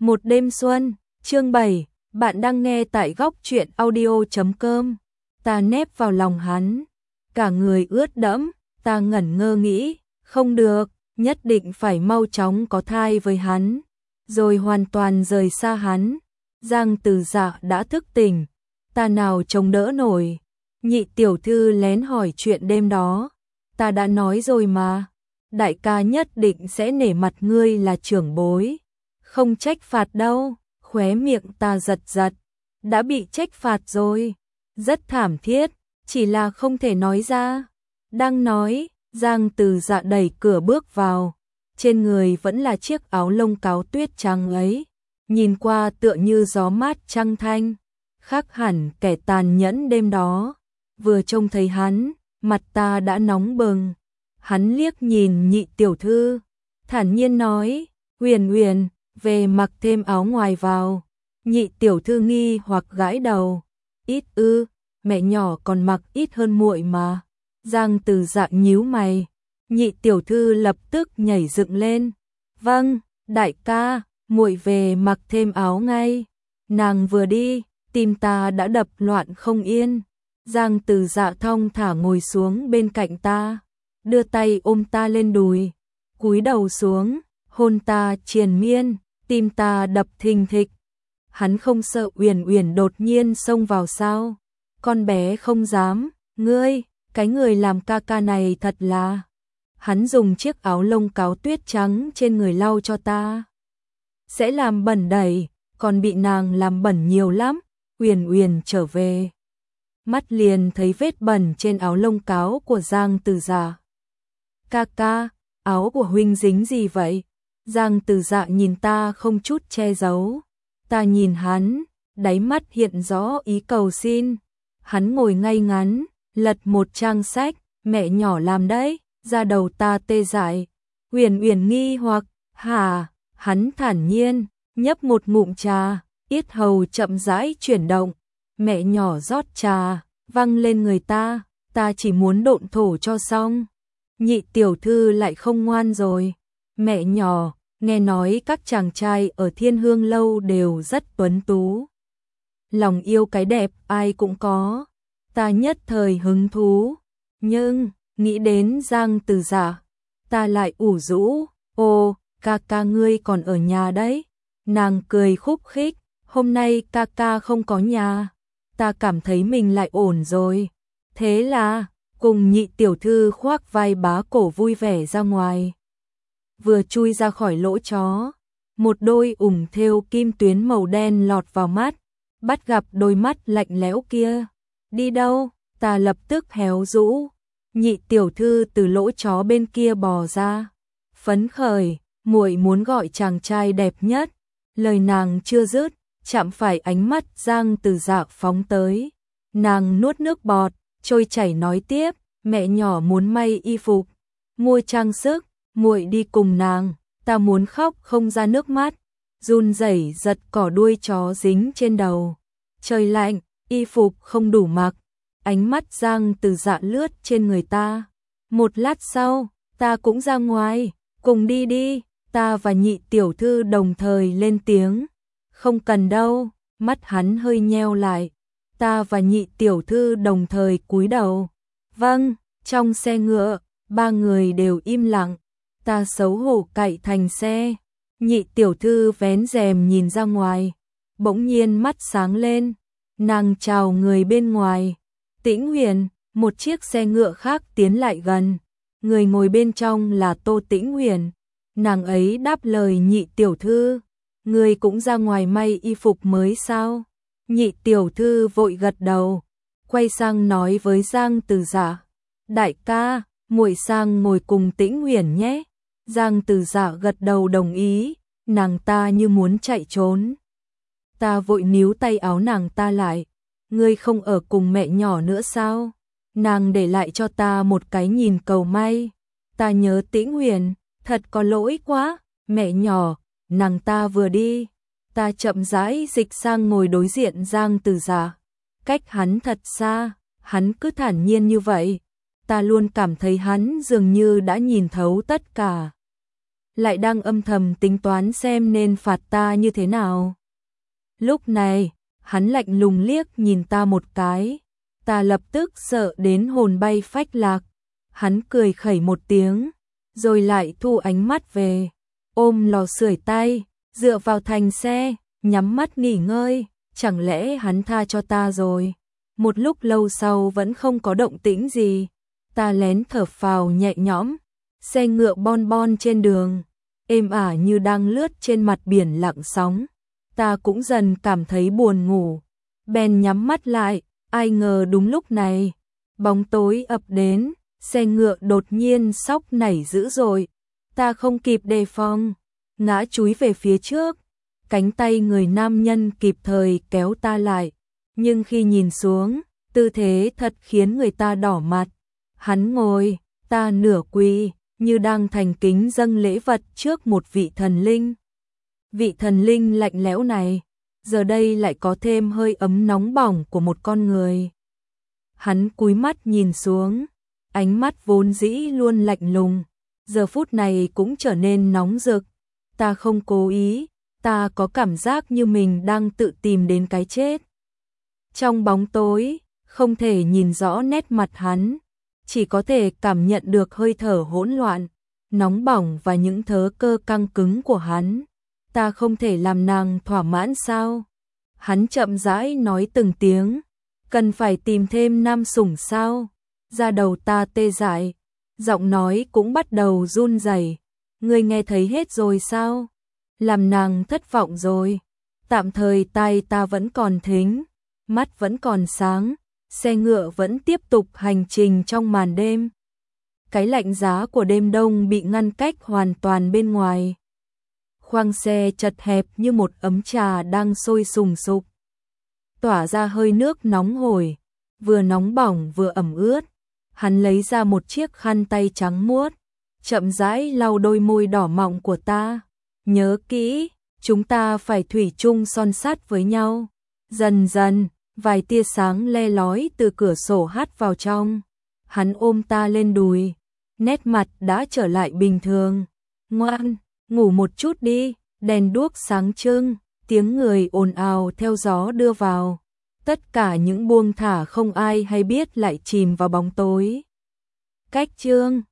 Một đêm xuân, chương 7, bạn đang nghe tại góc truyện audio.com. Ta nép vào lòng hắn, cả người ướt đẫm, ta ngẩn ngơ nghĩ, không được, nhất định phải mau chóng có thai với hắn, rồi hoàn toàn rời xa hắn. Giang Từ Dạ đã thức tỉnh, ta nào chống đỡ nổi. Nhị tiểu thư lén hỏi chuyện đêm đó, ta đã nói rồi mà, đại ca nhất định sẽ nể mặt ngươi là trưởng bối. Không trách phạt đâu, khóe miệng ta giật giật, đã bị trách phạt rồi, rất thảm thiết, chỉ là không thể nói ra. Đang nói, Giang Từ Dạ đẩy cửa bước vào, trên người vẫn là chiếc áo lông cáo tuyết trắng ấy, nhìn qua tựa như gió mát trăng thanh, khác hẳn kẻ tàn nhẫn đêm đó. Vừa trông thấy hắn, mặt ta đã nóng bừng. Hắn liếc nhìn nhị tiểu thư, thản nhiên nói, Huyền Huyền, về mặc thêm áo ngoài vào. Nhị tiểu thư nghi hoặc gãi đầu, ít ư, mẹ nhỏ còn mặc ít hơn muội mà. Giang Từ Dạ nhíu mày, nhị tiểu thư lập tức nhảy dựng lên, vâng, đại ca, muội về mặc thêm áo ngay. Nàng vừa đi, tim ta đã đập loạn không yên. Giang Từ Dạ thong thả ngồi xuống bên cạnh ta, đưa tay ôm ta lên đùi, cúi đầu xuống, hôn ta triền miên, tim ta đập thình thịch. Hắn không sợ Uyển Uyển đột nhiên xông vào sao? Con bé không dám, ngươi, cái người làm ca ca này thật là. Hắn dùng chiếc áo lông cáo tuyết trắng trên người lau cho ta. Sẽ làm bẩn đầy, còn bị nàng làm bẩn nhiều lắm. Uyển Uyển trở về, mắt liền thấy vết bẩn trên áo lông cáo của Giang Từ Dạ. Ca ca, áo của huynh dính gì vậy? Giang Từ Dạ nhìn ta không chút che giấu. Ta nhìn hắn, đáy mắt hiện rõ ý cầu xin. Hắn ngồi ngay ngắn, lật một trang sách, mẹ nhỏ làm đấy, da đầu ta tê dại. Uyển Uyển nghi hoặc, hả? Hắn thản nhiên, nhấp một ngụm trà, yết hầu chậm rãi chuyển động. Mẹ nhỏ rót trà, văng lên người ta chỉ muốn độn thổ cho xong. Nhị tiểu thư lại không ngoan rồi. Mẹ nhỏ, nghe nói các chàng trai ở Thiên Hương lâu đều rất tuấn tú. Lòng yêu cái đẹp ai cũng có. Ta nhất thời hứng thú, nhưng nghĩ đến Giang Từ Dạ, ta lại ủ rũ, ô, ca ca ngươi còn ở nhà đấy. Nàng cười khúc khích, hôm nay ca ca không có nhà. Ta cảm thấy mình lại ổn rồi. Thế là, cùng nhị tiểu thư khoác vai bá cổ vui vẻ ra ngoài. Vừa chui ra khỏi lỗ chó, một đôi ủng thêu kim tuyến màu đen lọt vào mắt, bắt gặp đôi mắt lạnh lẽo kia. Đi đâu? Ta lập tức héo rũ. Nhị tiểu thư từ lỗ chó bên kia bò ra, phấn khởi, muội muốn gọi chàng trai đẹp nhất. Lời nàng chưa dứt, chạm phải ánh mắt Giang Từ Dạ phóng tới. Nàng nuốt nước bọt, trôi chảy nói tiếp, mẹ nhỏ muốn may y phục, mua trang sức, muội đi cùng nàng. Ta muốn khóc không ra nước mắt, run rẩy giật cỏ đuôi chó dính trên đầu. Trời lạnh, y phục không đủ mặc. Ánh mắt Giang Từ Dạ lướt trên người ta. Một lát sau, ta cũng ra ngoài, cùng đi đi. Ta và nhị tiểu thư đồng thời lên tiếng. Không cần đâu, mắt hắn hơi nheo lại. Ta và nhị tiểu thư đồng thời cúi đầu. Vâng, trong xe ngựa, ba người đều im lặng. Ta xấu hổ cậy thành xe. Nhị tiểu thư vén rèm nhìn ra ngoài, bỗng nhiên mắt sáng lên. Nàng chào người bên ngoài. Tĩnh Huyền, một chiếc xe ngựa khác tiến lại gần. Người ngồi bên trong là Tô Tĩnh Huyền. Nàng ấy đáp lời nhị tiểu thư, người cũng ra ngoài may y phục mới sao? Nhị tiểu thư vội gật đầu, quay sang nói với Giang Từ Dạ, đại ca, muội sang ngồi cùng Tĩnh Huyền nhé. Giang Từ Dạ gật đầu đồng ý, nàng ta như muốn chạy trốn. Ta vội níu tay áo nàng ta lại, ngươi không ở cùng mẹ nhỏ nữa sao? Nàng để lại cho ta một cái nhìn cầu may. Ta nhớ Tĩnh Huyền, thật có lỗi quá, mẹ nhỏ. Nàng ta vừa đi, ta chậm rãi dịch sang ngồi đối diện Giang Từ Dạ. Cách hắn thật xa, hắn cứ thản nhiên như vậy. Ta luôn cảm thấy hắn dường như đã nhìn thấu tất cả. lại đang âm thầm tính toán xem nên phạt ta như thế nào. Lúc này, hắn lạnh lùng liếc nhìn ta một cái, ta lập tức sợ đến hồn bay phách lạc. Hắn cười khẩy một tiếng, rồi lại thu ánh mắt về, ôm lò sưởi tay, dựa vào thành xe, nhắm mắt nghỉ ngơi. Chẳng lẽ hắn tha cho ta rồi? Một lúc lâu sau vẫn không có động tĩnh gì, ta lén thở phào nhẹ nhõm. Xe ngựa bon bon trên đường, êm ả như đang lướt trên mặt biển lặng sóng. Ta cũng dần cảm thấy buồn ngủ, bèn nhắm mắt lại. Ai ngờ đúng lúc này, bóng tối ập đến, xe ngựa đột nhiên sóc nảy dữ dội. Ta không kịp đề phòng, ngã chúi về phía trước. Cánh tay người nam nhân kịp thời kéo ta lại, nhưng khi nhìn xuống, tư thế thật khiến người ta đỏ mặt. Hắn ngồi, ta nửa quỳ, như đang thành kính dâng lễ vật trước một vị thần linh. Vị thần linh lạnh lẽo này, giờ đây lại có thêm hơi ấm nóng bỏng của một con người. Hắn cúi mắt nhìn xuống, ánh mắt vốn dĩ luôn lạnh lùng, giờ phút này cũng trở nên nóng rực. Ta không cố ý, ta có cảm giác như mình đang tự tìm đến cái chết. Trong bóng tối, không thể nhìn rõ nét mặt hắn, chỉ có thể cảm nhận được hơi thở hỗn loạn, nóng bỏng và những thớ cơ căng cứng của hắn. Ta không thể làm nàng thỏa mãn sao? Hắn chậm rãi nói từng tiếng, cần phải tìm thêm nam sủng sao? Da đầu ta tê dại, giọng nói cũng bắt đầu run rẩy. Ngươi nghe thấy hết rồi sao? Làm nàng thất vọng rồi. Tạm thời tai ta vẫn còn thính, mắt vẫn còn sáng, xe ngựa vẫn tiếp tục hành trình trong màn đêm. Cái lạnh giá của đêm đông bị ngăn cách hoàn toàn bên ngoài. Khoang xe chật hẹp như một ấm trà đang sôi sùng sục, tỏa ra hơi nước nóng hổi, vừa nóng bỏng vừa ẩm ướt. Hắn lấy ra một chiếc khăn tay trắng muốt, chậm rãi lau đôi môi đỏ mọng của ta. Nhớ kỹ, chúng ta phải thủy chung son sắt với nhau. Dần dần, vài tia sáng le lói từ cửa sổ hắt vào trong. Hắn ôm ta lên đùi, nét mặt đã trở lại bình thường. Ngoan, ngủ một chút đi. Đèn đuốc sáng trưng, tiếng người ồn ào theo gió đưa vào. Tất cả những buông thả không ai hay biết lại chìm vào bóng tối. Cách chương